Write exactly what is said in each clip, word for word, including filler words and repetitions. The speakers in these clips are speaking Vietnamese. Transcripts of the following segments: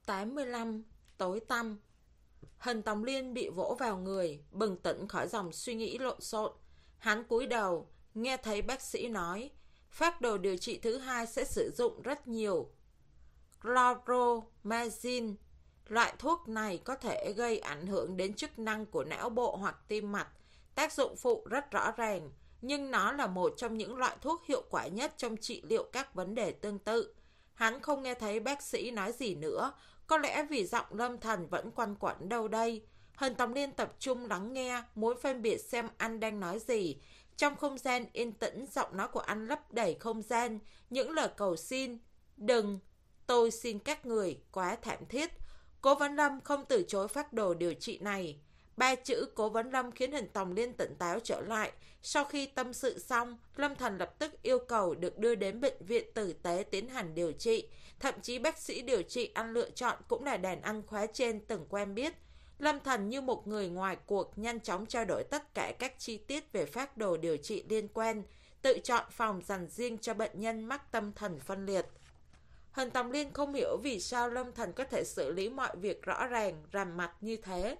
tám mươi lăm. Tối tăm. Hình Tòng Liên bị vỗ vào người, bừng tỉnh khỏi dòng suy nghĩ lộn xộn. Hắn cúi đầu, nghe thấy bác sĩ nói, phác đồ điều trị thứ hai sẽ sử dụng rất nhiều chloromazine. Loại thuốc này có thể gây ảnh hưởng đến chức năng của não bộ hoặc tim mạch. Tác dụng phụ rất rõ ràng, nhưng nó là một trong những loại thuốc hiệu quả nhất trong trị liệu các vấn đề tương tự. Hắn không nghe thấy bác sĩ nói gì nữa, có lẽ vì giọng Lâm Thần vẫn quanh quẩn đâu đây. Hình Tòng Liên tập trung lắng nghe, muốn phân biệt xem anh đang nói gì. Trong không gian yên tĩnh, giọng nói của anh lấp đầy không gian, những lời cầu xin. Đừng, tôi xin các người, quá thảm thiết. Cố Vấn Lâm không từ chối phác đồ điều trị này. Ba chữ Cố Vấn Lâm khiến Hình Tòng Liên tỉnh táo trở lại. Sau khi tâm sự xong, Lâm Thần lập tức yêu cầu được đưa đến bệnh viện tử tế tiến hành điều trị. Thậm chí bác sĩ điều trị anh lựa chọn cũng là đàn anh khóa trên từng quen biết. Lâm Thần như một người ngoài cuộc nhanh chóng trao đổi tất cả các chi tiết về phác đồ điều trị liên quan, tự chọn phòng dành riêng cho bệnh nhân mắc tâm thần phân liệt. Hình Tòng Liên không hiểu vì sao Lâm Thần có thể xử lý mọi việc rõ ràng, rành mạch như thế.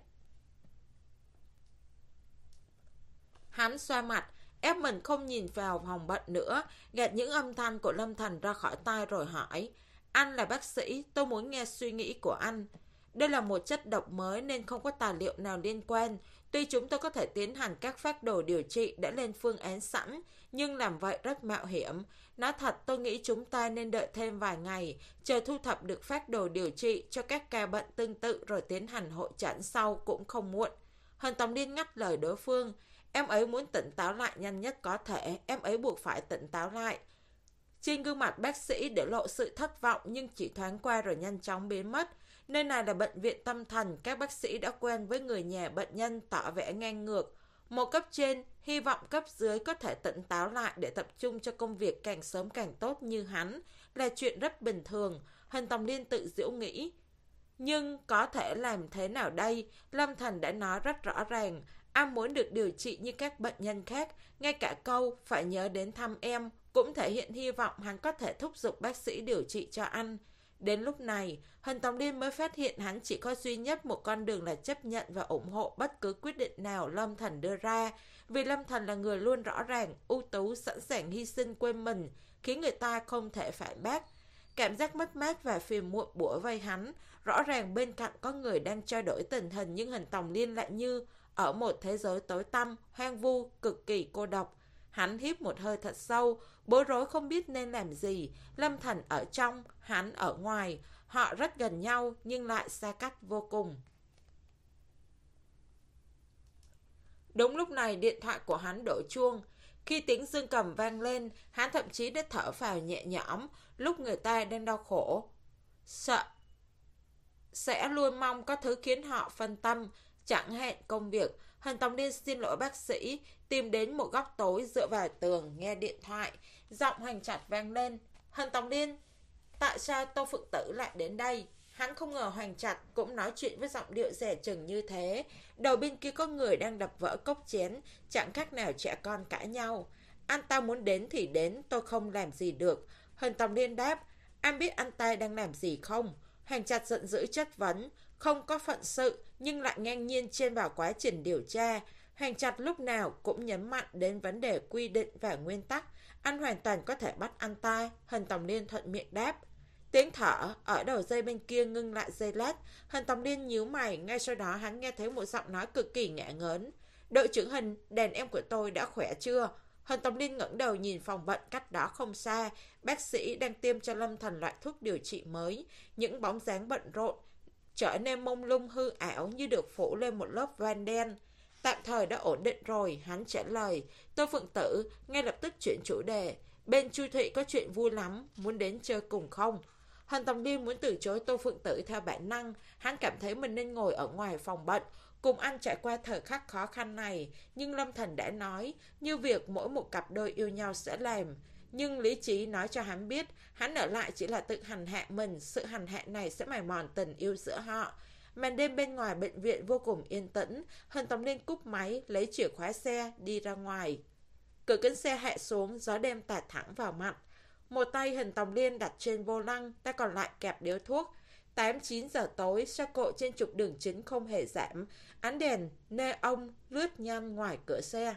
Hắn xoa mặt, ép mình không nhìn vào phòng bệnh nữa, gạt những âm thanh của Lâm Thần ra khỏi tai rồi hỏi, anh là bác sĩ, tôi muốn nghe suy nghĩ của anh. Đây là một chất độc mới nên không có tài liệu nào liên quan. Tuy chúng tôi có thể tiến hành các phác đồ điều trị đã lên phương án sẵn, nhưng làm vậy rất mạo hiểm. Nói thật, tôi nghĩ chúng ta nên đợi thêm vài ngày, chờ thu thập được phác đồ điều trị cho các ca bệnh tương tự rồi tiến hành hội chẩn sau cũng không muộn. Hình Tòng Liên ngắt lời đối phương. Em ấy muốn tỉnh táo lại nhanh nhất có thể, em ấy buộc phải tỉnh táo lại. Trên gương mặt bác sĩ để lộ sự thất vọng nhưng chỉ thoáng qua rồi nhanh chóng biến mất. Nơi này là bệnh viện tâm thần, các bác sĩ đã quen với người nhà bệnh nhân tỏ vẻ ngang ngược. Một cấp trên hy vọng cấp dưới có thể tỉnh táo lại để tập trung cho công việc càng sớm càng tốt như hắn là chuyện rất bình thường. Hình Tòng Liên tự giễu nghĩ. Nhưng có thể làm thế nào đây? Lâm Thần đã nói rất rõ ràng, anh muốn được điều trị như các bệnh nhân khác. Ngay cả câu phải nhớ đến thăm em cũng thể hiện hy vọng hắn có thể thúc giục bác sĩ điều trị cho anh. Đến lúc này, Hình Tòng Liên mới phát hiện hắn chỉ có duy nhất một con đường là chấp nhận và ủng hộ bất cứ quyết định nào Lâm Thần đưa ra. Vì Lâm Thần là người luôn rõ ràng, ưu tú, sẵn sàng hy sinh quên mình, khiến người ta không thể phản bác. Cảm giác mất mát và phiền muộn bủa vây hắn. Rõ ràng bên cạnh có người đang trao đổi tình hình, nhưng Hình Tòng Liên lại như ở một thế giới tối tăm, hoang vu, cực kỳ cô độc. Hắn hít một hơi thật sâu, bối rối không biết nên làm gì. Lâm Thần ở trong, hắn ở ngoài. Họ rất gần nhau nhưng lại xa cách vô cùng. Đúng lúc này điện thoại của hắn đổ chuông. Khi tiếng dương cầm vang lên, hắn thậm chí đã thở phào nhẹ nhõm. Lúc người ta đang đau khổ, sợ sẽ luôn mong có thứ khiến họ phân tâm, chẳng hạn công việc. Hình Tòng Liên xin lỗi bác sĩ, tìm đến một góc tối dựa vào tường nghe điện thoại. Giọng Hoành Trạch vang lên. Hình Tòng Liên, tại sao Tô Phượng Tử lại đến đây? Hắn không ngờ Hoành Trạch cũng nói chuyện với giọng điệu dè chừng như thế. Đầu bên kia có người đang đập vỡ cốc chén, chẳng khác nào trẻ con cãi nhau. Anh ta muốn đến thì đến, tôi không làm gì được. Hình Tòng Liên đáp. Anh biết anh ta đang làm gì không? Hoành Trạch giận dữ chất vấn. Không có phận sự nhưng lại ngang nhiên chen vào quá trình điều tra. Hoành Trạch lúc nào cũng nhấn mạnh đến vấn đề quy định và nguyên tắc. Anh hoàn toàn có thể bắt anh ta. Hình Tòng Liên thuận miệng đáp. Tiếng thở ở đầu dây bên kia ngưng lại giây lát. Hình Tòng Liên nhíu mày. Ngay sau đó hắn nghe thấy một giọng nói cực kỳ ngả ngớn. Đội trưởng Hình, đàn em của tôi đã khỏe chưa? Hình Tòng Liên ngẩng đầu nhìn phòng bệnh cách đó không xa. Bác sĩ đang tiêm cho Lâm Thần loại thuốc điều trị mới. Những bóng dáng bận rộn trở nên mông lung hư ảo như được phủ lên một lớp van đen. Tạm thời đã ổn định rồi, hắn trả lời. Tô Phượng Tử ngay lập tức chuyển chủ đề. Bên Chu Thụy có chuyện vui lắm, muốn đến chơi cùng không? Hình Tòng Liên muốn từ chối Tô Phượng Tử theo bản năng. Hắn cảm thấy mình nên ngồi ở ngoài phòng bệnh, cùng anh trải qua thời khắc khó khăn này. Nhưng Lâm Thần đã nói, như việc mỗi một cặp đôi yêu nhau sẽ làm. Nhưng lý trí nói cho hắn biết, hắn ở lại chỉ là tự hành hạ mình. Sự hành hạ này sẽ mài mòn tình yêu giữa họ. Màn đêm bên ngoài bệnh viện vô cùng yên tĩnh. Hình Tòng Liên cúp máy, lấy chìa khóa xe, đi ra ngoài. Cửa kính xe hạ xuống, gió đêm tạt thẳng vào mặt. Một tay Hình Tòng Liên đặt trên vô lăng, tay còn lại kẹp điếu thuốc. tám chín giờ tối, xe cộ trên trục đường chính không hề giảm. Ánh đèn neon lướt nhanh ngoài cửa xe.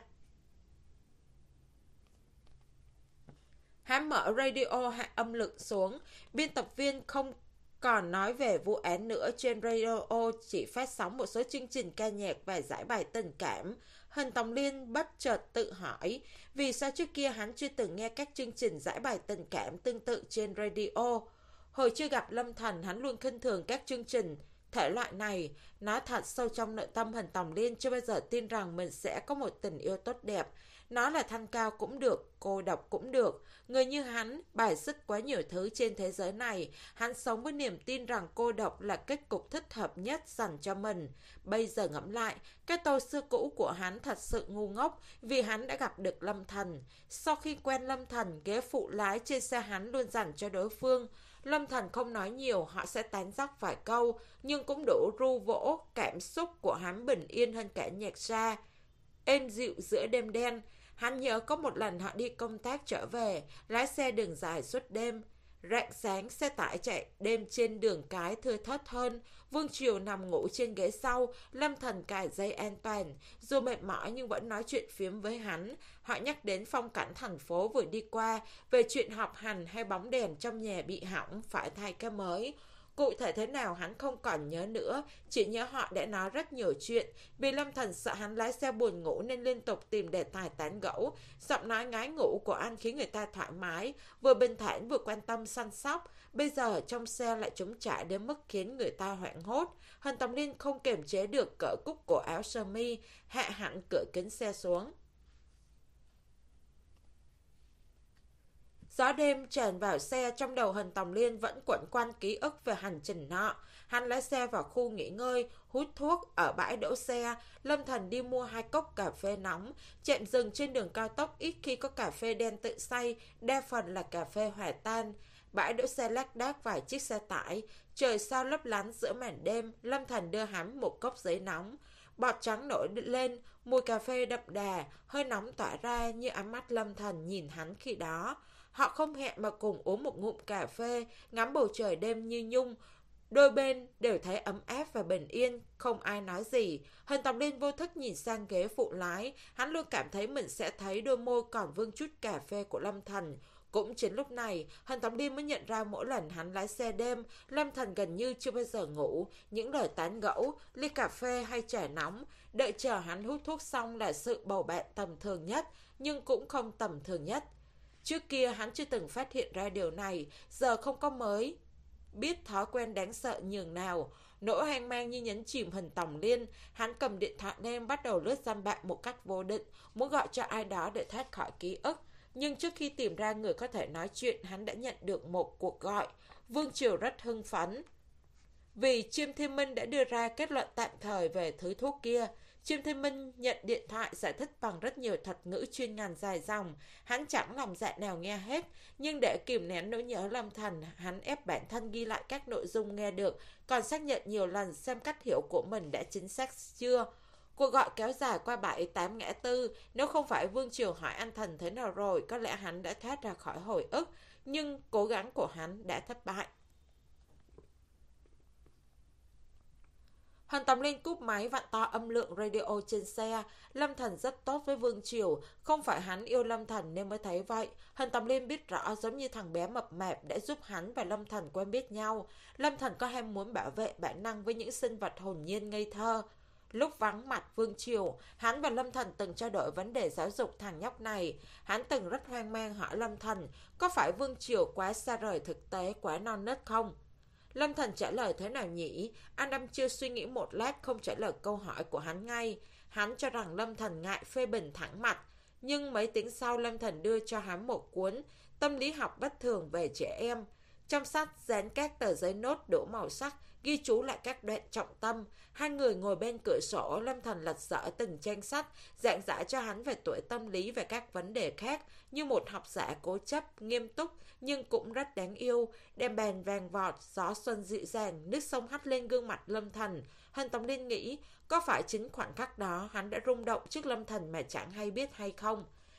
Hắn mở radio hạ âm lượng xuống. Biên tập viên không còn nói về vụ án nữa. Trên radio chỉ phát sóng một số chương trình ca nhạc và giải bài tình cảm. Hân Tòng Liên bất chợt tự hỏi vì sao trước kia hắn chưa từng nghe các chương trình giải bài tình cảm tương tự trên radio. Hồi chưa gặp Lâm Thành, hắn luôn khinh thường các chương trình thể loại này. Nói thật, sâu trong nội tâm Hân Tòng Liên chưa bao giờ tin rằng mình sẽ có một tình yêu tốt đẹp. Nó là thanh cao cũng được, cô độc cũng được. Người như hắn bài xích quá nhiều thứ trên thế giới này. Hắn sống với niềm tin rằng cô độc là kết cục thích hợp nhất dành cho mình. Bây giờ ngẫm lại, cái tôi xưa cũ của hắn thật sự ngu ngốc vì hắn đã gặp được Lâm Thành. Sau khi quen Lâm Thành, ghế phụ lái trên xe hắn luôn dành cho đối phương. Lâm Thành không nói nhiều, họ sẽ tán dóc vài câu, nhưng cũng đủ ru vỗ. Cảm xúc của hắn bình yên hơn cả nhạc xa êm dịu giữa đêm đen. Hắn nhớ có một lần họ đi công tác trở về, lái xe đường dài suốt đêm. Rạng sáng, xe tải chạy đêm trên đường cái thưa thớt hơn. Vương Triều nằm ngủ trên ghế sau, Lâm Thành cài dây an toàn. Dù mệt mỏi nhưng vẫn nói chuyện phiếm với hắn. Họ nhắc đến phong cảnh thành phố vừa đi qua, về chuyện học hành hay bóng đèn trong nhà bị hỏng, phải thay cái mới. Cụ thể thế nào hắn không còn nhớ nữa, chỉ nhớ họ đã nói rất nhiều chuyện. Vì Lâm Thành sợ hắn lái xe buồn ngủ nên liên tục tìm đề tài tán gẫu. Giọng nói ngái ngủ của anh khiến người ta thoải mái, vừa bình thản vừa quan tâm săn sóc. Bây giờ trong xe lại trống trải đến mức khiến người ta hoảng hốt. Hân Tòng Liên không kiềm chế được cởi cúc cổ áo sơ mi, hạ hẳn cửa kính xe xuống. Gió đêm tràn vào xe, trong đầu Hân Tòng Liên vẫn quẩn quanh ký ức về hành trình nọ. Hắn lái xe vào khu nghỉ ngơi, hút thuốc ở bãi đỗ xe. Lâm Thành đi mua hai cốc cà phê nóng. Trạm dừng trên đường cao tốc ít khi có cà phê đen tự xay, đa phần là cà phê hòa tan. Bãi đỗ xe lác đác vài chiếc xe tải. Trời sao lấp lánh giữa màn đêm. Lâm Thành đưa hắn một cốc giấy nóng. Bọt trắng nổi lên, mùi cà phê đậm đà, hơi nóng tỏa ra như ánh mắt Lâm Thành nhìn hắn khi đó. Họ không hẹn mà cùng uống một ngụm cà phê, ngắm bầu trời đêm như nhung. Đôi bên đều thấy ấm áp và bình yên, không ai nói gì. Hân Tòng Liên vô thức nhìn sang ghế phụ lái, hắn luôn cảm thấy mình sẽ thấy đôi môi còn vương chút cà phê của Lâm Thành. Cũng chính lúc này, Hân Tòng Liên mới nhận ra mỗi lần hắn lái xe đêm, Lâm Thành gần như chưa bao giờ ngủ. Những lời tán gẫu, ly cà phê hay trà nóng, đợi chờ hắn hút thuốc xong là sự bầu bạn tầm thường nhất, nhưng cũng không tầm thường nhất. Trước kia hắn chưa từng phát hiện ra điều này, giờ không có mới biết thói quen đáng sợ nhường nào. Nỗi hoang mang như nhấn chìm Hân Tòng Liên. Hắn cầm điện thoại lên bắt đầu lướt dăm bạn một cách vô định, muốn gọi cho ai đó để thoát khỏi ký ức. Nhưng trước khi tìm ra người có thể nói chuyện, hắn đã nhận được một cuộc gọi. Vương Triều rất hưng phấn vì Chiêm Thiên Minh đã đưa ra kết luận tạm thời về thứ thuốc kia. Chiêm Thiên Minh nhận điện thoại giải thích bằng rất nhiều thuật ngữ chuyên ngành dài dòng. Hắn chẳng lòng dạ nào nghe hết, nhưng để kìm nén nỗi nhớ Lâm Thành, hắn ép bản thân ghi lại các nội dung nghe được, còn xác nhận nhiều lần xem cách hiểu của mình đã chính xác chưa. Cuộc gọi kéo dài qua bảy tám ngã tư, nếu không phải Vương Triều hỏi anh Thành thế nào rồi, có lẽ hắn đã thoát ra khỏi hồi ức, nhưng cố gắng của hắn đã thất bại. Hân Tòng Liên cúp máy vặn to âm lượng radio trên xe. Lâm Thành rất tốt với Vương Triều, không phải hắn yêu Lâm Thành nên mới thấy vậy. Hân Tòng Liên biết rõ, giống như thằng bé mập mạp đã giúp hắn và Lâm Thành quen biết nhau. Lâm Thành có ham muốn bảo vệ bản năng với những sinh vật hồn nhiên ngây thơ. Lúc vắng mặt Vương Triều, hắn và Lâm Thành từng trao đổi vấn đề giáo dục thằng nhóc này. Hắn từng rất hoang mang hỏi Lâm Thành, có phải Vương Triều quá xa rời thực tế, quá non nớt không? Lâm Thành trả lời thế nào nhỉ? Anh Đâm chưa suy nghĩ một lát, không trả lời câu hỏi của hắn ngay. Hắn cho rằng Lâm Thành ngại phê bình thẳng mặt. Nhưng mấy tiếng sau, Lâm Thành đưa cho hắn một cuốn Tâm lý học bất thường về trẻ em. Trong sách dán các tờ giấy nốt đủ màu sắc, ghi chú lại các đoạn trọng tâm. Hai người ngồi bên cửa sổ, Lâm Thành lật dở từng trang sách, giảng giải cho hắn về tuổi tâm lý và các vấn đề khác, như một học giả cố chấp, nghiêm túc, nhưng cũng rất đáng yêu. Đèn bàn vàng vọt, gió xuân dịu dàng, nước sông hắt lên gương mặt Lâm Thành. Hân Tòng Liên nghĩ, có phải chính khoảnh khắc đó hắn đã rung động trước Lâm Thành mà chẳng hay biết hay không?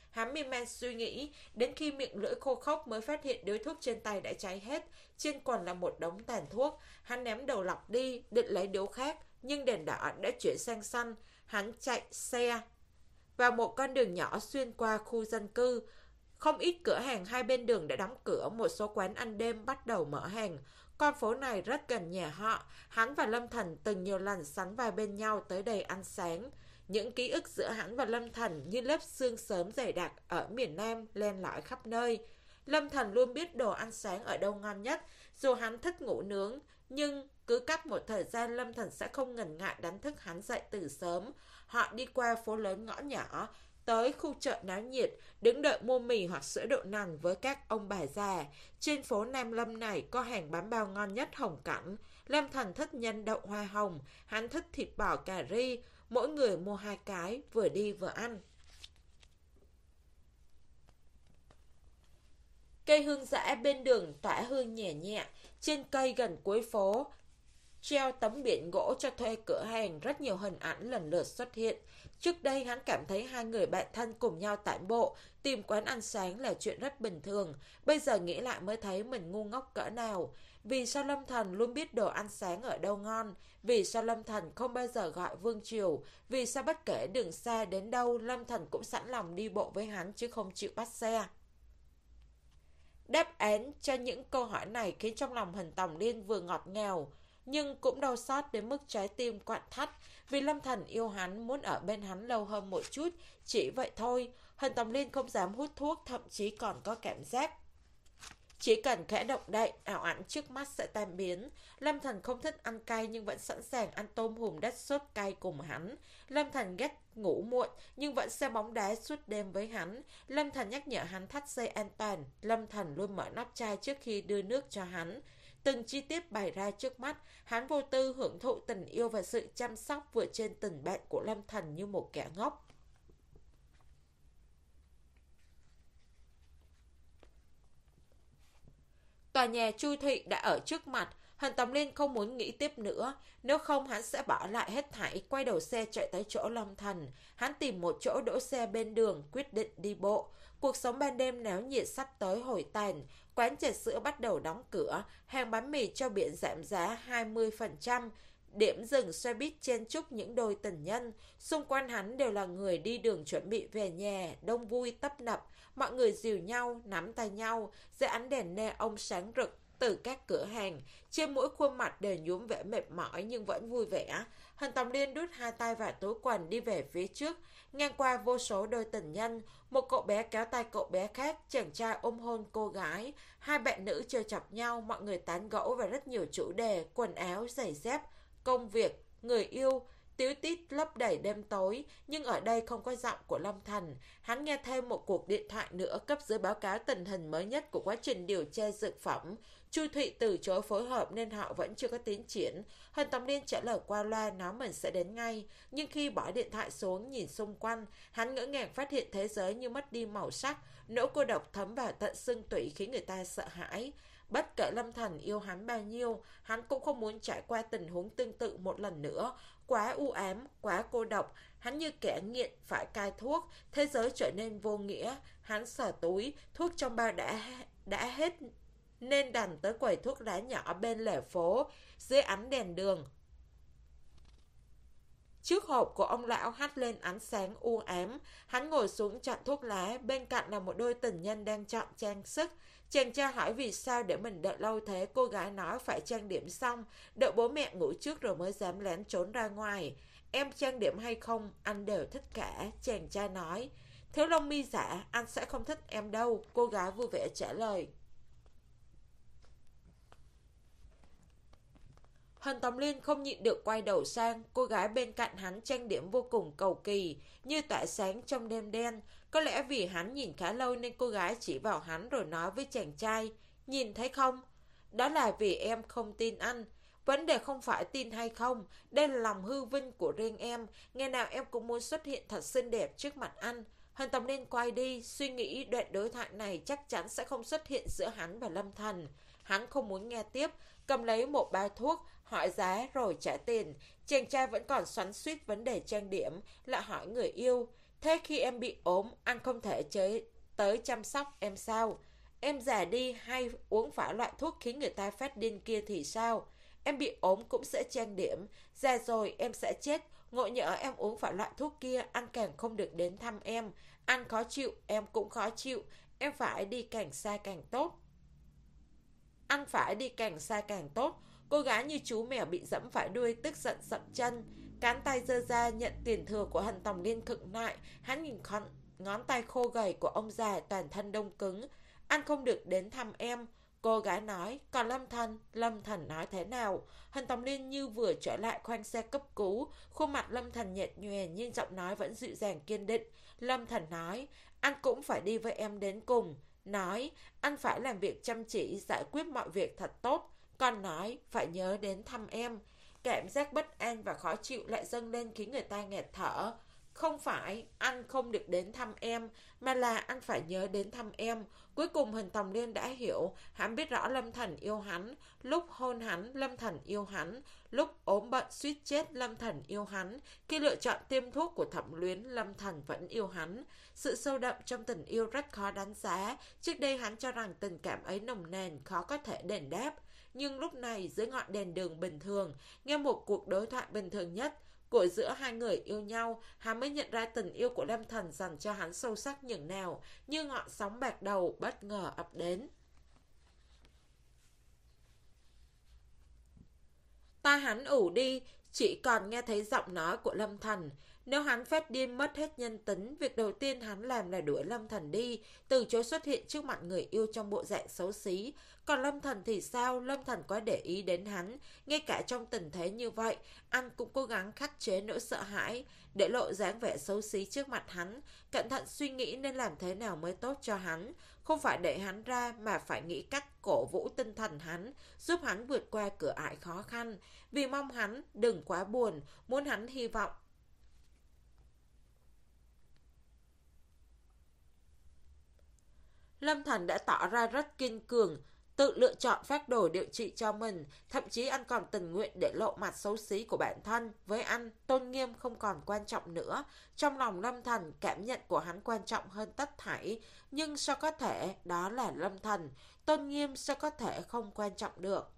Hắn miên man suy nghĩ, đến khi miệng lưỡi khô khốc mới phát hiện điếu thuốc trên tay đã cháy hết, trên quần là một đống tàn thuốc. Hắn ném đầu lọc đi, định lấy điếu khác, nhưng đèn đỏ đã chuyển sang xanh. Hắn chạy xe vào một con đường nhỏ xuyên qua khu dân cư. Không ít cửa hàng hai bên đường đã đóng cửa, một số quán ăn đêm bắt đầu mở hàng. Con phố này rất gần nhà họ. Hắn và Lâm Thần từng nhiều lần sánh vai bên nhau tới đây ăn sáng. Những ký ức giữa hắn và Lâm Thần như lớp sương sớm dày đặc ở miền Nam len lỏi khắp nơi. Lâm Thần luôn biết đồ ăn sáng ở đâu ngon nhất, dù hắn thích ngủ nướng, nhưng cứ cách một thời gian Lâm Thần sẽ không ngần ngại đánh thức hắn dậy từ sớm. Họ đi qua phố lớn ngõ nhỏ, tới khu chợ náo nhiệt, đứng đợi mua mì hoặc sữa đậu nành với các ông bà già. Trên phố Nam Lâm này có hàng bánh bao ngon nhất Hồng Cảnh. Lâm Thần thích nhân đậu hoa hồng, hắn thích thịt bò cà ri. Mỗi người mua hai cái, vừa đi vừa ăn. Cây hương dã bên đường tỏa hương nhẹ nhẹ. Trên cây gần cuối phố treo tấm biển gỗ cho thuê cửa hàng, rất nhiều hình ảnh lần lượt xuất hiện. Trước đây hắn cảm thấy hai người bạn thân cùng nhau tản bộ, tìm quán ăn sáng là chuyện rất bình thường. Bây giờ nghĩ lại mới thấy mình ngu ngốc cỡ nào. Vì sao Lâm Thần luôn biết đồ ăn sáng ở đâu ngon? Vì sao Lâm Thần không bao giờ gọi Vương Triều? Vì sao bất kể đường xa đến đâu, Lâm Thần cũng sẵn lòng đi bộ với hắn chứ không chịu bắt xe? Đáp án cho những câu hỏi này khiến trong lòng Hình Tòng Liên vừa ngọt ngào, nhưng cũng đau xót đến mức trái tim quặn thắt. Vì Lâm Thần yêu hắn, muốn ở bên hắn lâu hơn một chút, chỉ vậy thôi. Hình Tòng Liên không dám hút thuốc, thậm chí còn có cảm giác chỉ cần khẽ động đậy, ảo ảnh trước mắt sẽ tan biến. Lâm Thần không thích ăn cay nhưng vẫn sẵn sàng ăn tôm hùm đất sốt cay cùng hắn. Lâm Thần ghét ngủ muộn nhưng vẫn xem bóng đá suốt đêm với hắn. Lâm Thần nhắc nhở hắn thắt dây an toàn. Lâm Thần luôn mở nắp chai trước khi đưa nước cho hắn. Từng chi tiết bày ra trước mắt, hắn vô tư hưởng thụ tình yêu và sự chăm sóc vượt trên tình bạn của Lâm Thần như một kẻ ngốc. Tòa nhà Chu Thị đã ở trước mặt. Hình Tòng Liên không muốn nghĩ tiếp nữa. Nếu không hắn sẽ bỏ lại hết thảy, quay đầu xe chạy tới chỗ Lâm Thần. Hắn tìm một chỗ đỗ xe bên đường, quyết định đi bộ. Cuộc sống ban đêm náo nhiệt sắp tới hồi tàn. Quán trà sữa bắt đầu đóng cửa. Hàng bánh mì cho biển giảm giá hai mươi phần trăm. Điểm dừng xe buýt chen chúc những đôi tình nhân. Xung quanh hắn đều là người đi đường chuẩn bị về nhà, đông vui tấp nập. Mọi người dìu nhau, nắm tay nhau, dưới ánh đèn neon sáng rực từ các cửa hàng. Trên mỗi khuôn mặt đều nhuốm vẻ mệt mỏi nhưng vẫn vui vẻ. Hình Tòng Liên đút hai tay vào túi quần đi về phía trước. Ngang qua vô số đôi tình nhân. Một cậu bé kéo tay cậu bé khác, chàng trai ôm hôn cô gái. Hai bạn nữ chơi chọc nhau, mọi người tán gẫu về rất nhiều chủ đề: quần áo, giày dép, công việc, người yêu, tíu tít lấp đầy đêm tối. Nhưng ở đây không có giọng của Lâm Thần. Hắn nghe thêm một cuộc điện thoại nữa, cấp dưới báo cáo tình hình mới nhất của quá trình điều tra dược phẩm. Chu Thụy từ chối phối hợp nên họ vẫn chưa có tiến triển. Hình Tòng Liên trả lời qua loa nói mình sẽ đến ngay. Nhưng khi bỏ điện thoại xuống nhìn xung quanh, hắn ngỡ ngàng phát hiện thế giới như mất đi màu sắc. Nỗi cô độc thấm vào tận xương tủy khiến người ta sợ hãi. Bất kể Lâm Thần yêu hắn bao nhiêu, hắn cũng không muốn trải qua tình huống tương tự một lần nữa. Quá u ám, quá cô độc, hắn như kẻ nghiện phải cai thuốc. Thế giới trở nên vô nghĩa. Hắn sờ túi, thuốc trong bao đã, đã hết nên đành tới quầy thuốc lá nhỏ bên lề phố. Dưới ánh đèn đường, chiếc hộp của ông lão hắt lên ánh sáng u ám. Hắn ngồi xuống chọn thuốc lá. Bên cạnh là một đôi tình nhân đang chọn trang sức. Chàng trai hỏi vì sao để mình đợi lâu thế. Cô gái nói phải trang điểm xong, đợi bố mẹ ngủ trước rồi mới dám lén trốn ra ngoài. Em trang điểm hay không, anh đều thích cả. Chàng trai nói. Thiếu lông mi giả, anh sẽ không thích em đâu. Cô gái vui vẻ trả lời. Hình Tòng Liên không nhịn được quay đầu sang. Cô gái bên cạnh hắn trang điểm vô cùng cầu kỳ, như tỏa sáng trong đêm đen. Có lẽ vì hắn nhìn khá lâu nên cô gái chỉ vào hắn rồi nói với chàng trai. Nhìn thấy không? Đó là vì em không tin anh. Vấn đề không phải tin hay không, đây là lòng hư vinh của riêng em. Ngày nào em cũng muốn xuất hiện thật xinh đẹp trước mặt anh. Hình Tòng Liên quay đi, suy nghĩ đoạn đối thoại này chắc chắn sẽ không xuất hiện giữa hắn và Lâm Thần. Hắn không muốn nghe tiếp, cầm lấy một bao thuốc, hỏi giá rồi trả tiền. Chàng trai vẫn còn xoắn xuýt vấn đề trang điểm, lại hỏi người yêu. Thế khi em bị ốm, anh không thể chơi tới chăm sóc em sao? Em già đi hay uống phải loại thuốc khiến người ta phát điên kia thì sao? Em bị ốm cũng sẽ trang điểm, già rồi em sẽ chết, ngộ nhỡ em uống phải loại thuốc kia, anh càng không được đến thăm em. Anh khó chịu, em cũng khó chịu, em phải đi càng xa càng tốt. Anh phải đi càng xa càng tốt. Cô gái như chú mèo bị dẫm phải đuôi, tức giận dậm chân, cánh tay giơ ra nhận tiền thừa của Hân Tòng Liên khựng lại. Hắn nhìn con ngón tay khô gầy của ông già toàn thân đông cứng. Anh không được đến thăm em. Cô gái nói. Còn Lâm Thần, Lâm Thần nói thế nào? Hân Tòng Liên như vừa trở lại khoang xe cấp cứu. Khuôn mặt Lâm Thần nhạt nhòe nhưng giọng nói vẫn dịu dàng kiên định. Lâm Thần nói. Anh cũng phải đi với em đến cùng. Nói. Anh phải làm việc chăm chỉ, giải quyết mọi việc thật tốt. Còn nói. Phải nhớ đến thăm em. Cảm giác bất an và khó chịu lại dâng lên khiến người ta nghẹt thở. Không phải anh không được đến thăm em, mà là anh phải nhớ đến thăm em. Cuối cùng Hình Tòng Liên đã hiểu. Hắn biết rõ Lâm Thần yêu hắn. Lúc hôn hắn, Lâm Thần yêu hắn. Lúc ốm bệnh suýt chết, Lâm Thần yêu hắn. Khi lựa chọn tiêm thuốc của Thẩm Luyến, Lâm Thần vẫn yêu hắn. Sự sâu đậm trong tình yêu rất khó đánh giá. Trước đây hắn cho rằng tình cảm ấy nồng nàn, khó có thể đền đáp. Nhưng lúc này dưới ngọn đèn đường bình thường, nghe một cuộc đối thoại bình thường nhất của giữa hai người yêu nhau, hắn mới nhận ra tình yêu của Lâm Thần dành cho hắn sâu sắc nhường nào, như ngọn sóng bạc đầu bất ngờ ập đến. Tai hắn ù đi, chỉ còn nghe thấy giọng nói của Lâm Thần. Nếu hắn phát điên mất hết nhân tính, việc đầu tiên hắn làm là đuổi Lâm Thần đi, từ chối xuất hiện trước mặt người yêu trong bộ dạng xấu xí. Còn Lâm Thần thì sao? Lâm Thần quá để ý đến hắn. Ngay cả trong tình thế như vậy, anh cũng cố gắng khắc chế nỗi sợ hãi, để lộ dáng vẻ xấu xí trước mặt hắn, cẩn thận suy nghĩ nên làm thế nào mới tốt cho hắn. Không phải để hắn ra, mà phải nghĩ cách cổ vũ tinh thần hắn, giúp hắn vượt qua cửa ải khó khăn. Vì mong hắn đừng quá buồn, muốn hắn hy vọng. Lâm Thần đã tỏ ra rất kiên cường, tự lựa chọn phác đồ điều trị cho mình, thậm chí anh còn tình nguyện để lộ mặt xấu xí của bản thân. Với anh, tôn nghiêm không còn quan trọng nữa. Trong lòng Lâm Thần, cảm nhận của hắn quan trọng hơn tất thảy. Nhưng sao có thể, đó là Lâm Thần. Tôn nghiêm sao có thể không quan trọng được.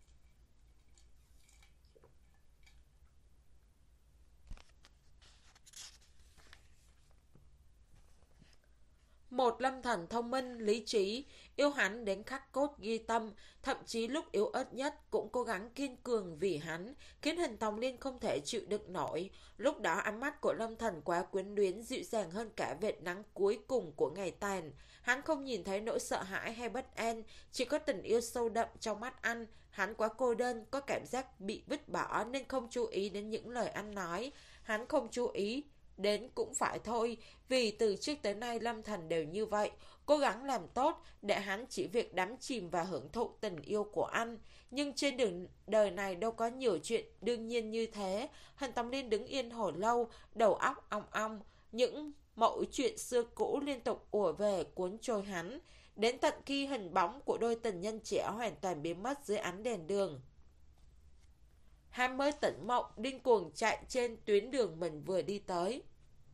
Một Lâm Thần thông minh, lý trí, yêu hắn đến khắc cốt ghi tâm, thậm chí lúc yếu ớt nhất cũng cố gắng kiên cường vì hắn, khiến Hình Tòng Liên không thể chịu đựng nổi. Lúc đó ánh mắt của Lâm Thần quá quyến luyến, dịu dàng hơn cả vệt nắng cuối cùng của ngày tàn. Hắn không nhìn thấy nỗi sợ hãi hay bất an, chỉ có tình yêu sâu đậm trong mắt anh. Hắn quá cô đơn, có cảm giác bị vứt bỏ nên không chú ý đến những lời anh nói. Hắn không chú ý đến cũng phải thôi, vì từ trước tới nay Lâm Thần đều như vậy, cố gắng làm tốt để hắn chỉ việc đắm chìm và hưởng thụ tình yêu của anh. Nhưng trên đường đời này đâu có nhiều chuyện đương nhiên như thế. Hình Tòng Liên đứng yên hồi lâu, đầu óc ong ong, những mẩu chuyện xưa cũ liên tục ùa về cuốn trôi hắn, đến tận khi hình bóng của đôi tình nhân trẻ hoàn toàn biến mất dưới ánh đèn đường. Hắn mới tỉnh mộng, điên cuồng chạy trên tuyến đường mình vừa đi tới.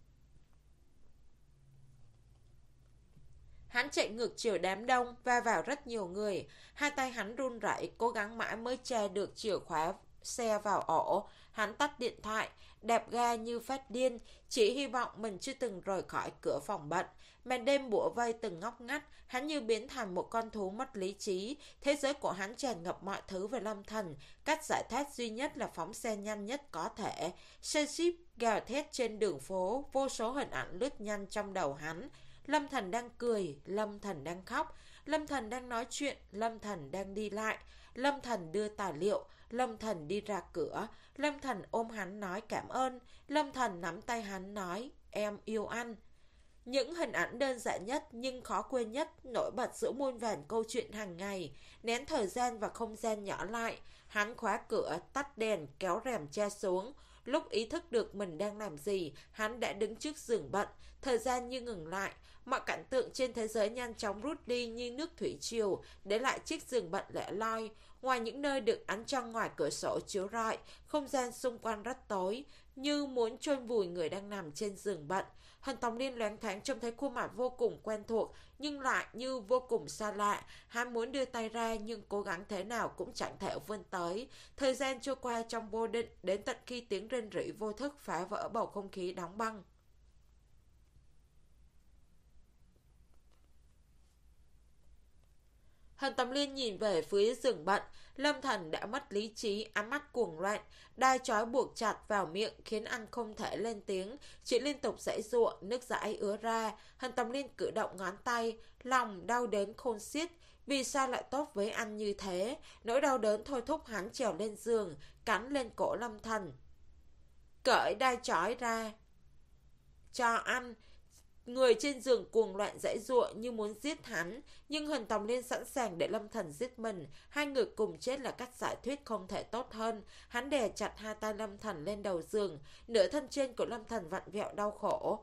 Hắn chạy ngược chiều đám đông, va vào rất nhiều người. Hai tay hắn run rẩy, cố gắng mãi mới tra được chìa khóa xe vào ổ. Hắn tắt điện thoại, đạp ga như phát điên, chỉ hy vọng mình chưa từng rời khỏi cửa phòng bệnh. Màn đêm bủa vây từng ngóc ngách, hắn như biến thành một con thú mất lý trí. Thế giới của hắn tràn ngập mọi thứ về Lâm Thần. Cách giải thoát duy nhất là phóng xe nhanh nhất có thể. Xe jeep gào thét trên đường phố, vô số hình ảnh lướt nhanh trong đầu hắn. Lâm Thần đang cười, Lâm Thần đang khóc, Lâm Thần đang nói chuyện, Lâm Thần đang đi lại, Lâm Thần đưa tài liệu, Lâm Thần đi ra cửa, Lâm Thần ôm hắn nói cảm ơn, Lâm Thần nắm tay hắn nói em yêu anh. Những hình ảnh đơn giản nhất nhưng khó quên nhất nổi bật giữa muôn vàn câu chuyện hàng ngày, nén thời gian và không gian nhỏ lại. Hắn khóa cửa, tắt đèn, kéo rèm che xuống. Lúc ý thức được mình đang làm gì, hắn đã đứng trước giường bệnh. Thời gian như ngừng lại, mọi cảnh tượng trên thế giới nhanh chóng rút đi như nước thủy triều, để lại chiếc giường bệnh lẻ loi. Ngoài những nơi được ánh trăng ngoài cửa sổ chiếu rọi, không gian xung quanh rất tối, như muốn chôn vùi người đang nằm trên giường bệnh. Hân Tòng Liên loáng thoáng trông thấy khuôn mặt vô cùng quen thuộc, nhưng lại như vô cùng xa lạ. Hắn muốn đưa tay ra nhưng cố gắng thế nào cũng chẳng thể vươn tới. Thời gian trôi qua trong vô định, đến tận khi tiếng rên rỉ vô thức phá vỡ bầu không khí đóng băng. Hân Tầm Liên nhìn về phía giường bệnh. Lâm Thần đã mất lý trí, ám mắt cuồng loạn, đai trói buộc chặt vào miệng khiến anh không thể lên tiếng, chỉ liên tục giãy giụa, nước dãi ứa ra. Hân Tầm Liên cử động ngón tay, lòng đau đớn khôn xiết. Vì sao lại tốt với anh như thế? Nỗi đau đớn thôi thúc hắn trèo lên giường, cắn lên cổ Lâm Thần. Cởi đai trói ra cho anh. Người trên giường cuồng loạn giãy giụa như muốn giết hắn, nhưng Hân Tòng Liên sẵn sàng để Lâm Thần giết mình. Hai người cùng chết là cách giải thuyết không thể tốt hơn. Hắn đè chặt hai tay Lâm Thần lên đầu giường, nửa thân trên của Lâm Thần vặn vẹo đau khổ.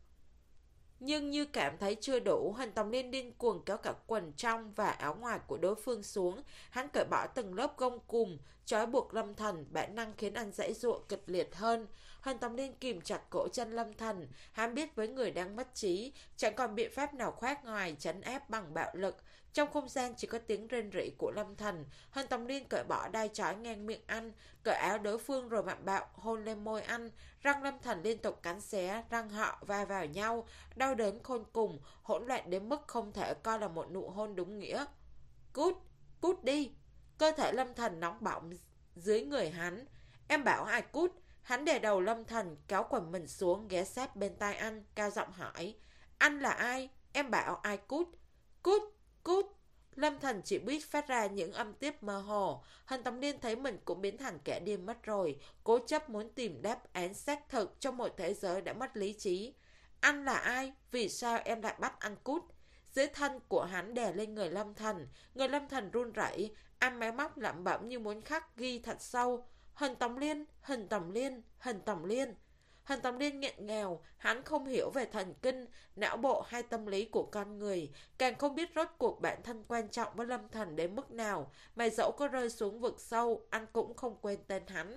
Nhưng như cảm thấy chưa đủ, Hân Tòng Liên điên cuồng kéo cả quần trong và áo ngoài của đối phương xuống. Hắn cởi bỏ từng lớp gông cùm, trói buộc Lâm Thần, bản năng khiến anh giãy giụa kịch liệt hơn. Hân Tòng Liên kìm chặt cổ chân Lâm Thần. Hắn biết với người đang mất trí, chẳng còn biện pháp nào khác ngoài trấn áp bằng bạo lực. Trong không gian chỉ có tiếng rên rỉ của Lâm Thần. Hân Tòng Liên cởi bỏ đai trói ngang miệng anh, cởi áo đối phương rồi mạnh bạo hôn lên môi anh. Răng Lâm Thần liên tục cắn xé, răng họ va vào nhau, đau đớn khôn cùng, hỗn loạn đến mức không thể coi là một nụ hôn đúng nghĩa. Cút, cút đi. Cơ thể Lâm Thần nóng bỏng dưới người hắn. Em bảo ai cút? Hắn đè đầu Lâm Thần, kéo quần mình xuống, ghé sát bên tai anh, cao giọng hỏi. Anh là ai? Em bảo ai cút? Cút, cút. Lâm Thần chỉ biết phát ra những âm tiết mơ hồ. Hân Tòng Liên thấy mình cũng biến thành kẻ điên mất rồi, cố chấp muốn tìm đáp án xác thực trong một thế giới đã mất lý trí. Anh là ai? Vì sao em lại bắt anh cút? Dưới thân của hắn đè lên người Lâm Thần. Người Lâm Thần run rẩy, anh máy móc lẩm bẩm như muốn khắc ghi thật sâu. Hân Tòng Liên, Hân Tòng Liên, Hân Tòng Liên. Hân Tòng Liên nghẹn ngào, hắn không hiểu về thần kinh, não bộ hay tâm lý của con người, càng không biết rốt cuộc bản thân quan trọng với Lâm Thần đến mức nào, mà dẫu có rơi xuống vực sâu, anh cũng không quên tên hắn.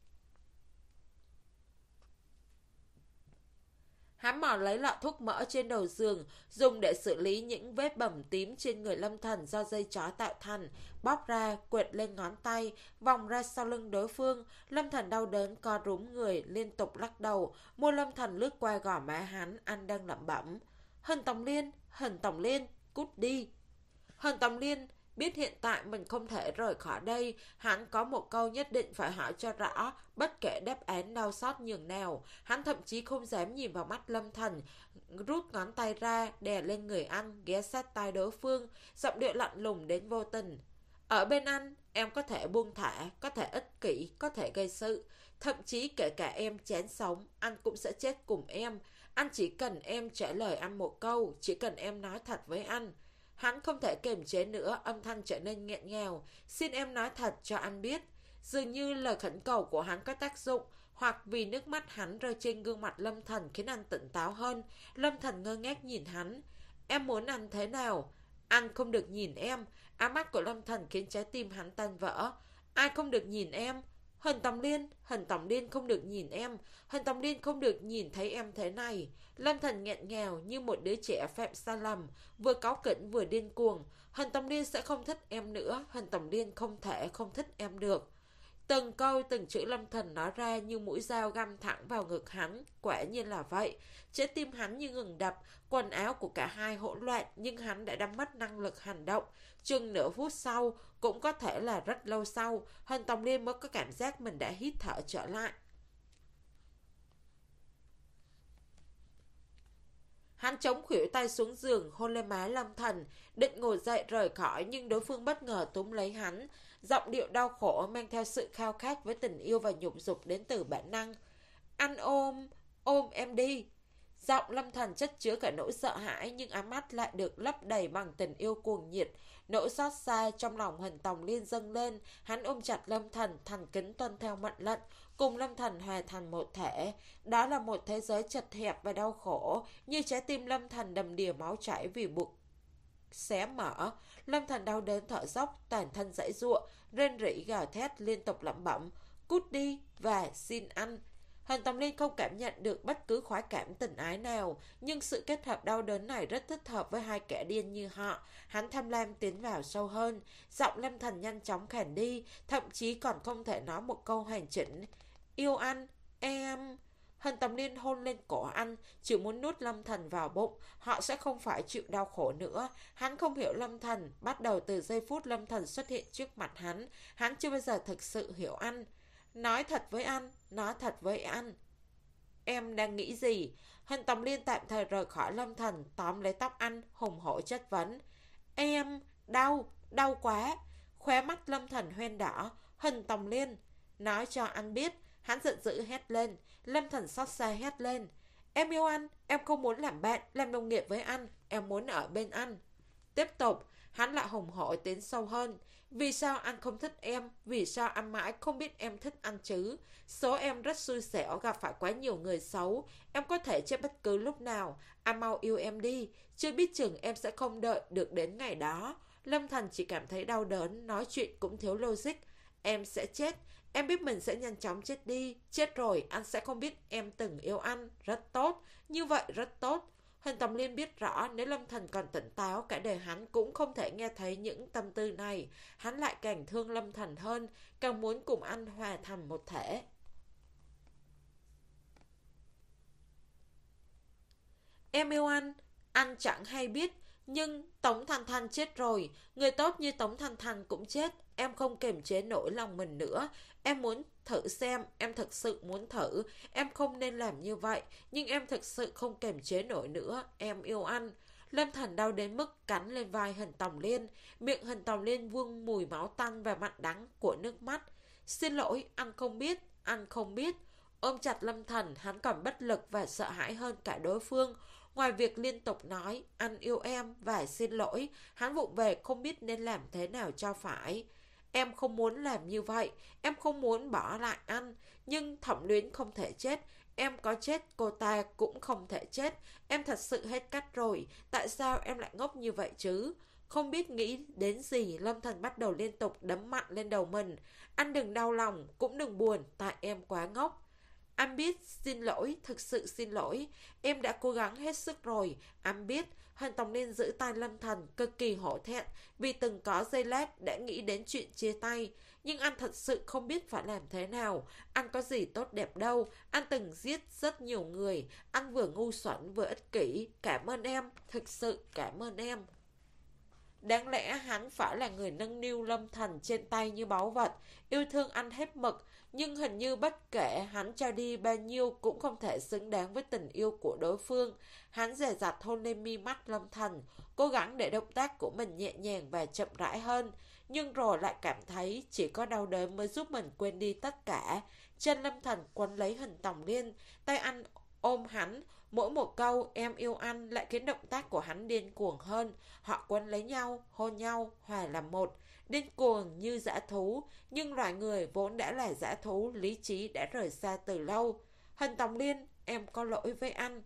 Hắn mò lấy lọ thuốc mỡ trên đầu giường, dùng để xử lý những vết bầm tím trên người Lâm Thần do dây trói tạo thành, bóp ra, quệt lên ngón tay, vòng ra sau lưng đối phương. Lâm Thần đau đớn co rúm người, liên tục lắc đầu, môi Lâm Thần lướt qua gò má hắn, anh đang lẩm bẩm. Hân Tòng Liên, Hân Tòng Liên, cút đi. Hân Tòng Liên biết hiện tại mình không thể rời khỏi đây, hắn có một câu nhất định phải hỏi cho rõ, bất kể đáp án đau xót nhường nào. Hắn thậm chí không dám nhìn vào mắt Lâm Thần, rút ngón tay ra, đè lên người anh, ghé sát tai đối phương, giọng điệu lạnh lùng đến vô tình. Ở bên anh, em có thể buông thả, có thể ích kỷ, có thể gây sự, thậm chí kể cả em chán sống, anh cũng sẽ chết cùng em. Anh chỉ cần em trả lời anh một câu, chỉ cần em nói thật với anh. Hắn không thể kiềm chế nữa, âm thanh trở nên nghẹn ngào. Xin em nói thật cho anh biết. Dường như lời khẩn cầu của hắn có tác dụng, hoặc vì nước mắt hắn rơi trên gương mặt Lâm Thần khiến anh tỉnh táo hơn. Lâm Thần ngơ ngác nhìn hắn. Em muốn anh thế nào? Anh không được nhìn em. Ám mắt của Lâm Thần khiến trái tim hắn tan vỡ. Ai không được nhìn em? Hân Tòng Liên, Hân Tòng Liên không được nhìn em. Hân Tòng Liên không được nhìn thấy em thế này. Lâm Thần nghẹn ngào như một đứa trẻ phạm sai lầm, vừa cáu kỉnh vừa điên cuồng. Hân Tòng Liên sẽ không thích em nữa. Hân Tòng Liên không thể không thích em được. Từng câu từng chữ Lâm Thần nói ra như mũi dao găm thẳng vào ngực hắn. Quả nhiên là vậy. Trái tim hắn như ngừng đập. Quần áo của cả hai hỗn loạn, nhưng hắn đã đánh mất năng lực hành động. Chừng nửa phút sau, cũng có thể là rất lâu sau, Hân Tòng Liên mới có cảm giác mình đã hít thở trở lại. Hắn chống khuỷu tay xuống giường, hôn lên má Lâm Thần, định ngồi dậy rời khỏi, nhưng đối phương bất ngờ túm lấy hắn. Giọng điệu đau khổ mang theo sự khao khát với tình yêu và nhục dục đến từ bản năng. Anh ôm, ôm em đi. Giọng Lâm Thần chất chứa cả nỗi sợ hãi, nhưng ám mắt lại được lấp đầy bằng tình yêu cuồng nhiệt. Nỗi xót xa trong lòng Hân Tòng Liên dâng lên. Hắn ôm chặt Lâm Thần, thành kính tuân theo mệnh lệnh, cùng Lâm Thần hòa thành một thể. Đó là một thế giới chật hẹp và đau khổ, như trái tim Lâm Thần đầm đìa máu chảy vì buộc xé mở. Lâm Thần đau đớn thở dốc, toàn thân giãy giụa, rên rỉ gào thét liên tục lẩm bẩm, cút đi và xin ăn. Hàn Tòng Liên không cảm nhận được bất cứ khoái cảm tình ái nào, nhưng sự kết hợp đau đớn này rất thích hợp với hai kẻ điên như họ. Hắn tham lam tiến vào sâu hơn, giọng Lâm Thần nhanh chóng khản đi, thậm chí còn không thể nói một câu hoàn chỉnh. Yêu anh, em... Hàn Tòng Liên hôn lên cổ anh, chỉ muốn nuốt Lâm Thần vào bụng, họ sẽ không phải chịu đau khổ nữa. Hắn không hiểu Lâm Thần, bắt đầu từ giây phút Lâm Thần xuất hiện trước mặt hắn, hắn chưa bao giờ thực sự hiểu anh. Nói thật với anh, nói thật với anh. Em đang nghĩ gì? Hàn Tòng Liên tạm thời rời khỏi Lâm Thần, tóm lấy tóc anh, hùng hổ chất vấn. Em, đau, đau quá. Khóe mắt Lâm Thần hoen đỏ. Hàn Tòng Liên, nói cho anh biết. Hắn giận dữ hét lên. Lâm Thần xót xa hét lên. Em yêu anh, em không muốn làm bạn, làm đồng nghiệp với anh, em muốn ở bên anh. Tiếp tục, hắn lại hùng hổ tiến sâu hơn. Vì sao anh không thích em? Vì sao anh mãi không biết em thích anh chứ? Số em rất xui xẻo, gặp phải quá nhiều người xấu. Em có thể chết bất cứ lúc nào. Anh mau yêu em đi. Chưa biết chừng em sẽ không đợi được đến ngày đó. Lâm Thần chỉ cảm thấy đau đớn, nói chuyện cũng thiếu logic. Em sẽ chết. Em biết mình sẽ nhanh chóng chết đi. Chết rồi anh sẽ không biết em từng yêu anh. Rất tốt. Như vậy rất tốt. Hàn Tòng Liên biết rõ nếu Lâm Thần còn tỉnh táo, cả đời hắn cũng không thể nghe thấy những tâm tư này. Hắn lại càng thương Lâm Thần hơn, càng muốn cùng anh hòa thành một thể. Em yêu anh, anh chẳng hay biết. Nhưng Tống Thanh Thanh chết rồi. Người tốt như Tống Thanh Thanh cũng chết. Em không kiềm chế nổi lòng mình nữa. Em muốn thử xem. Em thực sự muốn thử. Em không nên làm như vậy. Nhưng em thực sự không kiềm chế nổi nữa. Em yêu anh. Lâm Thần đau đến mức cắn lên vai Hàn Tòng Liên. Miệng Hàn Tòng Liên vương mùi máu tanh và mặn đắng của nước mắt. Xin lỗi, anh không biết. Anh không biết. Ôm chặt Lâm Thần, hắn còn bất lực và sợ hãi hơn cả đối phương. Ngoài việc liên tục nói anh yêu em và xin lỗi, hắn vụng về không biết nên làm thế nào cho phải. Em không muốn làm như vậy, em không muốn bỏ lại anh, nhưng Thẩm Luyến không thể chết. Em có chết cô ta cũng không thể chết. Em thật sự hết cách rồi. Tại sao em lại ngốc như vậy chứ? Không biết nghĩ đến gì, Lâm Thần bắt đầu liên tục đấm mạnh lên đầu mình. Anh đừng đau lòng, cũng đừng buồn, tại em quá ngốc. Anh biết, xin lỗi, thực sự xin lỗi. Em đã cố gắng hết sức rồi. Anh biết. Hàn Tòng Liên giữ tay Lâm Thần, cực kỳ hổ thẹn vì từng có giây lát đã nghĩ đến chuyện chia tay. Nhưng anh thật sự không biết phải làm thế nào. Anh có gì tốt đẹp đâu. Anh từng giết rất nhiều người. Anh vừa ngu xuẩn vừa ích kỷ. Cảm ơn em, thực sự cảm ơn em. Đáng lẽ hắn phải là người nâng niu Lâm Thần trên tay như báu vật, yêu thương anh hết mực, nhưng hình như bất kể hắn cho đi bao nhiêu cũng không thể xứng đáng với tình yêu của đối phương. Hắn dè dặt hôn lên mi mắt Lâm Thần, cố gắng để động tác của mình nhẹ nhàng và chậm rãi hơn, nhưng rồi lại cảm thấy chỉ có đau đớn mới giúp mình quên đi tất cả. Chân Lâm Thần quấn lấy Hàn Tòng Liên, tay anh ôm hắn. Mỗi một câu em yêu anh lại khiến động tác của hắn điên cuồng hơn. Họ quấn lấy nhau, hôn nhau, hòa làm một. Điên cuồng như dã thú. Nhưng loài người vốn đã là dã thú, lý trí đã rời xa từ lâu. Hàn Tòng Liên, em có lỗi với anh.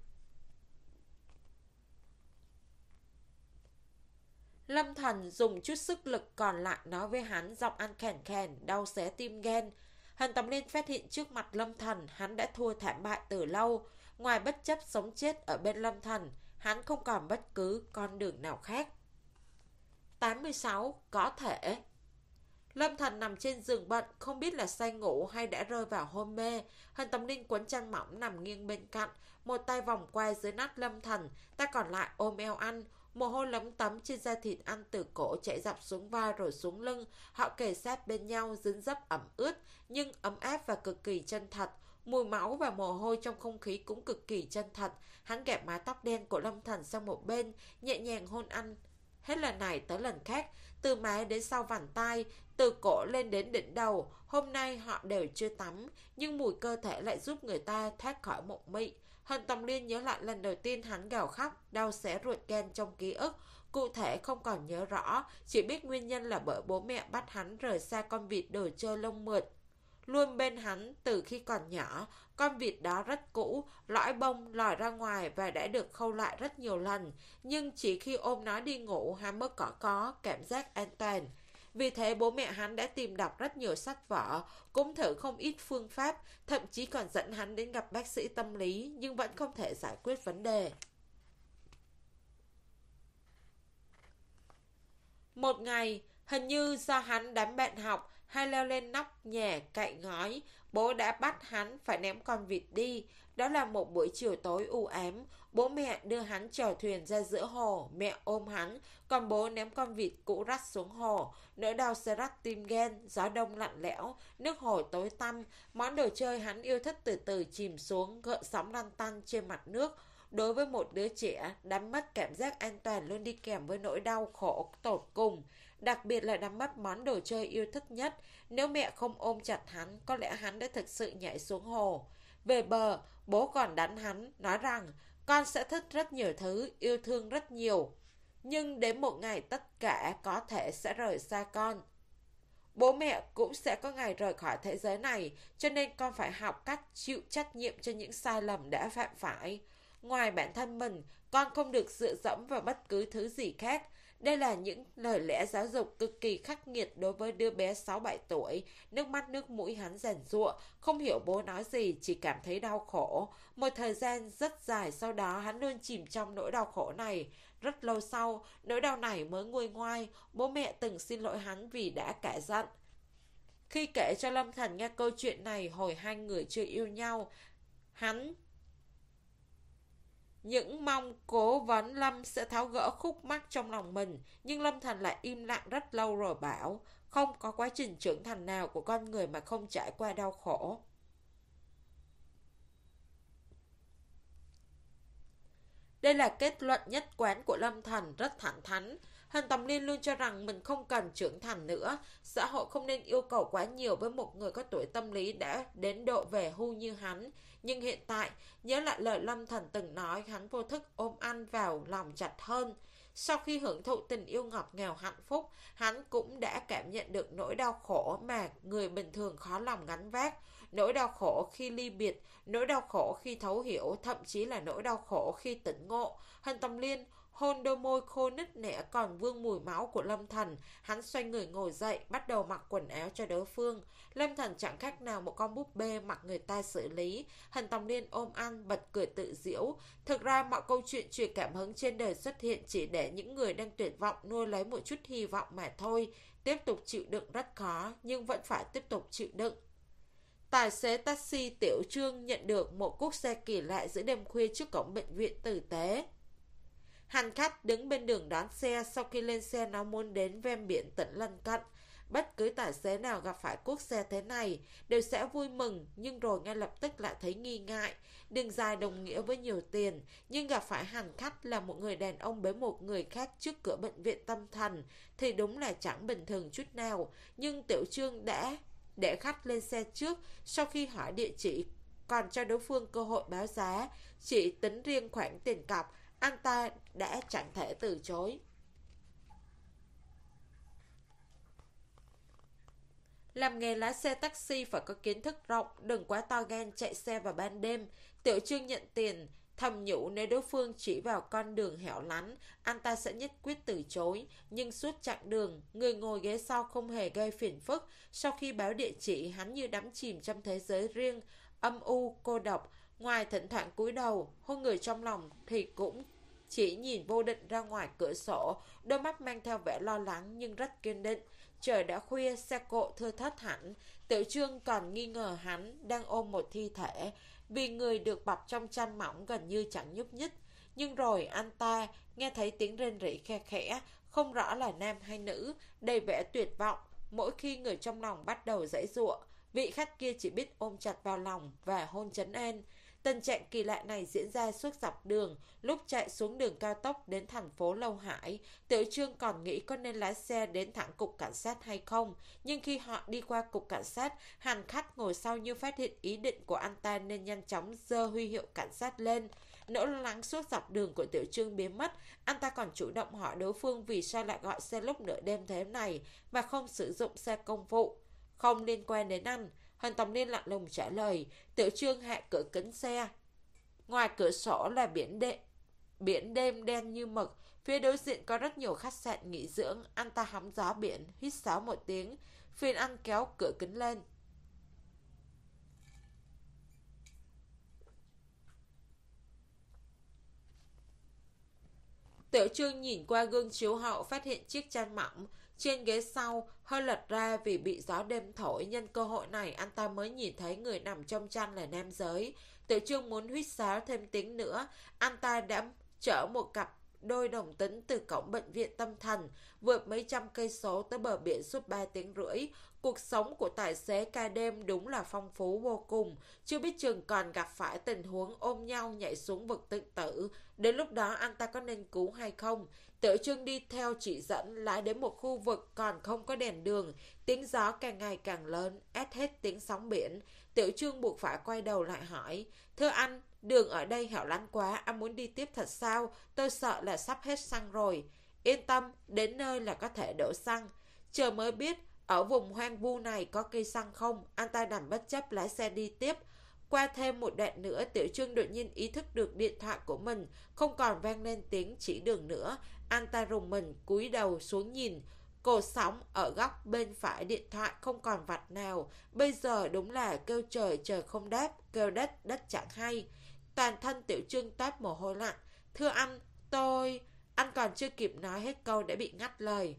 Lâm Thần dùng chút sức lực còn lại nói với hắn, giọng ăn khàn khàn, đau xé tim gan. Hàn Tòng Liên phát hiện trước mặt Lâm Thần hắn đã thua thảm bại từ lâu. Ngoài bất chấp sống chết ở bên Lâm Thần, hắn không còn bất cứ con đường nào khác. tám mươi sáu. Có thể. Lâm Thần nằm trên giường bệnh, không biết là say ngủ hay đã rơi vào hôn mê. Hàn Tòng Liên quấn chăn mỏng nằm nghiêng bên cạnh, một tay vòng qua dưới nách Lâm Thần, tay còn lại ôm eo anh. Mồ hôi lấm tấm trên da thịt anh từ cổ chảy dọc xuống vai rồi xuống lưng. Họ kề sát bên nhau, dính dấp ẩm ướt nhưng ấm áp và cực kỳ chân thật. Mùi máu và mồ hôi trong không khí cũng cực kỳ chân thật. Hắn gẹp mái tóc đen của Lâm Thần sang một bên, nhẹ nhàng hôn anh. Hết lần này tới lần khác, từ má đến sau vành tai, từ cổ lên đến đỉnh đầu. Hôm nay họ đều chưa tắm, nhưng mùi cơ thể lại giúp người ta thoát khỏi mộng mị. Hàn Tòng Liên nhớ lại lần đầu tiên hắn gào khóc, đau xé ruột gan trong ký ức. Cụ thể không còn nhớ rõ, chỉ biết nguyên nhân là bởi bố mẹ bắt hắn rời xa con vịt đồ chơi lông mượt luôn bên hắn từ khi còn nhỏ. Con vịt đó rất cũ, lõi bông lòi ra ngoài và đã được khâu lại rất nhiều lần, nhưng chỉ khi ôm nó đi ngủ hắn mới có có cảm giác an toàn. Vì thế bố mẹ hắn đã tìm đọc rất nhiều sách vở, cũng thử không ít phương pháp, thậm chí còn dẫn hắn đến gặp bác sĩ tâm lý, nhưng vẫn không thể giải quyết vấn đề. Một ngày, hình như do hắn đám bạn học hay leo lên nóc nhà cậy ngói, bố đã bắt hắn phải ném con vịt đi. Đó là một buổi chiều tối u ám, bố mẹ đưa hắn chèo thuyền ra giữa hồ, mẹ ôm hắn, còn bố ném con vịt cũ rách xuống hồ. Nỗi đau sẽ rách tim gan, gió đông lạnh lẽo, nước hồ tối tăm, món đồ chơi hắn yêu thích từ từ chìm xuống, gợn sóng lăn tăn trên mặt nước. Đối với một đứa trẻ, đánh mất cảm giác an toàn luôn đi kèm với nỗi đau khổ tột cùng. Đặc biệt là đánh mất món đồ chơi yêu thích nhất. Nếu mẹ không ôm chặt hắn, có lẽ hắn đã thực sự nhảy xuống hồ. Về bờ, bố còn đánh hắn, nói rằng con sẽ thích rất nhiều thứ, yêu thương rất nhiều. Nhưng đến một ngày tất cả có thể sẽ rời xa con. Bố mẹ cũng sẽ có ngày rời khỏi thế giới này, cho nên con phải học cách chịu trách nhiệm cho những sai lầm đã phạm phải. Ngoài bản thân mình, con không được dựa dẫm vào bất cứ thứ gì khác. Đây là những lời lẽ giáo dục cực kỳ khắc nghiệt đối với đứa bé sáu bảy tuổi. Nước mắt nước mũi hắn giàn giụa, không hiểu bố nói gì, chỉ cảm thấy đau khổ. Một thời gian rất dài sau đó hắn luôn chìm trong nỗi đau khổ này. Rất lâu sau, nỗi đau này mới nguôi ngoai. Bố mẹ từng xin lỗi hắn vì đã cãi giận. Khi kể cho Lâm Thần nghe câu chuyện này hồi hai người chưa yêu nhau, hắn những mong cố vấn Lâm sẽ tháo gỡ khúc mắc trong lòng mình, nhưng Lâm Thần lại im lặng rất lâu rồi bảo, không có quá trình trưởng thành nào của con người mà không trải qua đau khổ. Đây là kết luận nhất quán của Lâm Thần, rất thẳng thắn. Hàn Tầm Liên luôn cho rằng mình không cần trưởng thành nữa. Xã hội không nên yêu cầu quá nhiều với một người có tuổi tâm lý đã đến độ về hưu như hắn. Nhưng hiện tại, nhớ lại lời Lâm Thần từng nói, hắn vô thức ôm anh vào lòng chặt hơn. Sau khi hưởng thụ tình yêu ngọt ngào hạnh phúc, hắn cũng đã cảm nhận được nỗi đau khổ mà người bình thường khó lòng gánh vác. Nỗi đau khổ khi ly biệt, nỗi đau khổ khi thấu hiểu, thậm chí là nỗi đau khổ khi tỉnh ngộ. Hàn Tầm Liên hôn đôi môi khô nứt nẻ còn vương mùi máu của Lâm Thần. Hắn xoay người ngồi dậy, bắt đầu mặc quần áo cho đối phương. Lâm Thần chẳng khác nào một con búp bê mặc người ta xử lý. Hàn Tầm Liên ôm ăn, bật cười tự giễu. Thực ra mọi câu chuyện truyền cảm hứng trên đời xuất hiện chỉ để những người đang tuyệt vọng nuôi lấy một chút hy vọng mà thôi. Tiếp tục chịu đựng rất khó, nhưng vẫn phải tiếp tục chịu đựng. Tài xế taxi Tiểu Trương nhận được một cút xe kỳ lạ giữa đêm khuya trước cổng bệnh viện tử tế. Hành khách đứng bên đường đón xe, sau khi lên xe nó muốn đến ven biển tỉnh lân cận. Bất cứ tài xế nào gặp phải cuốc xe thế này đều sẽ vui mừng, nhưng rồi ngay lập tức lại thấy nghi ngại. Đường dài đồng nghĩa với nhiều tiền, nhưng gặp phải hành khách là một người đàn ông bế một người khác trước cửa bệnh viện tâm thần thì đúng là chẳng bình thường chút nào. Nhưng Tiểu Trương đã để khách lên xe trước, sau khi hỏi địa chỉ còn cho đối phương cơ hội báo giá. Chỉ tính riêng khoản tiền cọc, anh ta đã chẳng thể từ chối. Làm nghề lái xe taxi phải có kiến thức rộng, đừng quá to gan chạy xe vào ban đêm. Tiểu Trương nhận tiền, thầm nhủ nếu đối phương chỉ vào con đường hẻo lánh, anh ta sẽ nhất quyết từ chối. Nhưng suốt chặng đường, người ngồi ghế sau không hề gây phiền phức. Sau khi báo địa chỉ, hắn như đắm chìm trong thế giới riêng, âm u, cô độc. Ngoài thỉnh thoảng cúi đầu, hôn người trong lòng thì cũng chỉ nhìn vô định ra ngoài cửa sổ, đôi mắt mang theo vẻ lo lắng nhưng rất kiên định. Trời đã khuya, xe cộ thưa thớt hẳn. Tiểu Trương còn nghi ngờ hắn đang ôm một thi thể, vì người được bọc trong chăn mỏng gần như chẳng nhúc nhích. Nhưng rồi anh ta nghe thấy tiếng rên rỉ khe khẽ, không rõ là nam hay nữ, đầy vẻ tuyệt vọng. Mỗi khi người trong lòng bắt đầu giãy giụa, vị khách kia chỉ biết ôm chặt vào lòng và hôn trấn an. Tình trạng kỳ lạ này diễn ra suốt dọc đường. Lúc chạy xuống đường cao tốc đến thành phố Lâu Hải, Tiểu Trương còn nghĩ có nên lái xe đến thẳng cục cảnh sát hay không. Nhưng khi họ đi qua cục cảnh sát, hành khách ngồi sau như phát hiện ý định của anh ta nên nhanh chóng giơ huy hiệu cảnh sát lên. Nỗi lo lắng suốt dọc đường của Tiểu Trương biến mất. Anh ta còn chủ động hỏi đối phương vì sao lại gọi xe lúc nửa đêm thế này mà không sử dụng xe công vụ. Không liên quan đến anh. Hàn Tầm Liên lạnh lùng trả lời. Tiểu Trương hạ cửa kính xe. Ngoài cửa sổ là biển đêm, biển đêm đen như mực. Phía đối diện có rất nhiều khách sạn nghỉ dưỡng. Anh ta hóng gió biển, hít sáo một tiếng. Phiên Anh kéo cửa kính lên. Tiểu Trương nhìn qua gương chiếu hậu, phát hiện chiếc chăn mỏng trên ghế sau hơi lật ra vì bị gió đêm thổi. Nhân cơ hội này anh ta mới nhìn thấy người nằm trong chăn là nam giới. Tiểu Trương muốn huýt sáo thêm tiếng nữa. Anh ta đã chở một cặp đôi đồng tính từ cổng bệnh viện tâm thần, vượt mấy trăm cây số tới bờ biển suốt ba tiếng rưỡi. Cuộc sống của tài xế ca đêm đúng là phong phú vô cùng. Chưa biết chừng còn gặp phải tình huống ôm nhau nhảy xuống vực tự tử. Đến lúc đó anh ta có nên cứu hay không? Tiểu Trương đi theo chỉ dẫn lái đến một khu vực còn không có đèn đường. Tiếng gió càng ngày càng lớn, át hết tiếng sóng biển. Tiểu Trương buộc phải quay đầu lại hỏi: Thưa anh, đường ở đây hẻo lánh quá, anh muốn đi tiếp thật sao? Tôi sợ là sắp hết xăng rồi. Yên tâm, đến nơi là có thể đổ xăng. Chờ mới biết ở vùng hoang vu này có cây xăng không. Anh ta đành bất chấp lái xe đi tiếp. Qua thêm một đoạn nữa, Tiểu Trương đột nhiên ý thức được điện thoại của mình không còn vang lên tiếng chỉ đường nữa. Anh ta rùng mình cúi đầu xuống nhìn. Cột sóng ở góc bên phải điện thoại không còn vạch nào. Bây giờ đúng là kêu trời trời không đáp, kêu đất đất chẳng hay. Toàn thân Tiểu Trương toát mồ hôi lạnh. Thưa anh, tôi... Anh còn chưa kịp nói hết câu đã bị ngắt lời.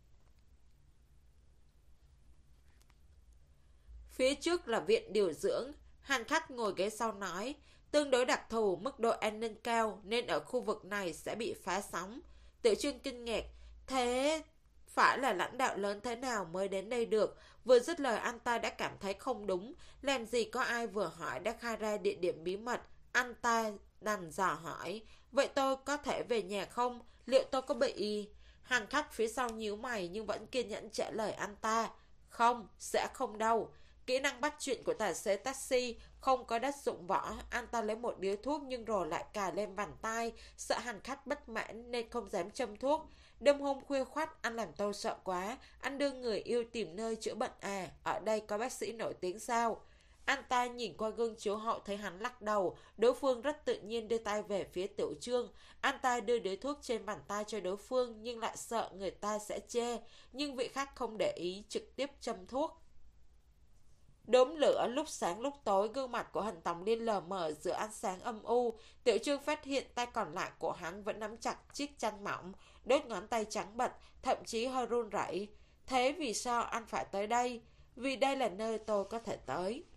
Phía trước là viện điều dưỡng. Hành khách ngồi ghế sau nói: Tương đối đặc thù, mức độ an ninh cao nên ở khu vực này sẽ bị phá sóng. Tiểu Trương kinh ngạc. Thế phải là lãnh đạo lớn thế nào mới đến đây được? Vừa dứt lời anh ta đã cảm thấy không đúng. Làm gì có ai vừa hỏi đã khai ra địa điểm bí mật. Anh ta đành dò hỏi: Vậy tôi có thể về nhà không? Liệu tôi có bị... Hành khách phía sau nhíu mày nhưng vẫn kiên nhẫn trả lời anh ta: Không, sẽ không đâu. Kỹ năng bắt chuyện của tài xế taxi không có đất dụng võ. Anh ta lấy một điếu thuốc nhưng rồi lại cài lên vành tai, sợ hành khách bất mãn nên không dám châm thuốc. Đêm hôm khuya khoắt anh làm tôi sợ quá. Anh đưa người yêu tìm nơi chữa bệnh à? Ở đây có bác sĩ nổi tiếng sao? Anh ta nhìn qua gương chiếu hậu thấy hắn lắc đầu. Đối phương rất tự nhiên đưa tay về phía Tiểu Trương. Anh ta đưa điếu thuốc trên bàn tay cho đối phương nhưng lại sợ người ta sẽ chê. Nhưng vị khách không để ý, trực tiếp châm thuốc. Đốm lửa lúc sáng lúc tối, gương mặt của Hần Tòng Liên lờ mờ giữa ánh sáng âm u. Tiểu Trương phát hiện tay còn lại của hắn vẫn nắm chặt chiếc chăn mỏng, đốt ngón tay trắng bệch, thậm chí hơi run rẩy. Thế vì sao anh phải tới đây? Vì đây là nơi tôi có thể tới.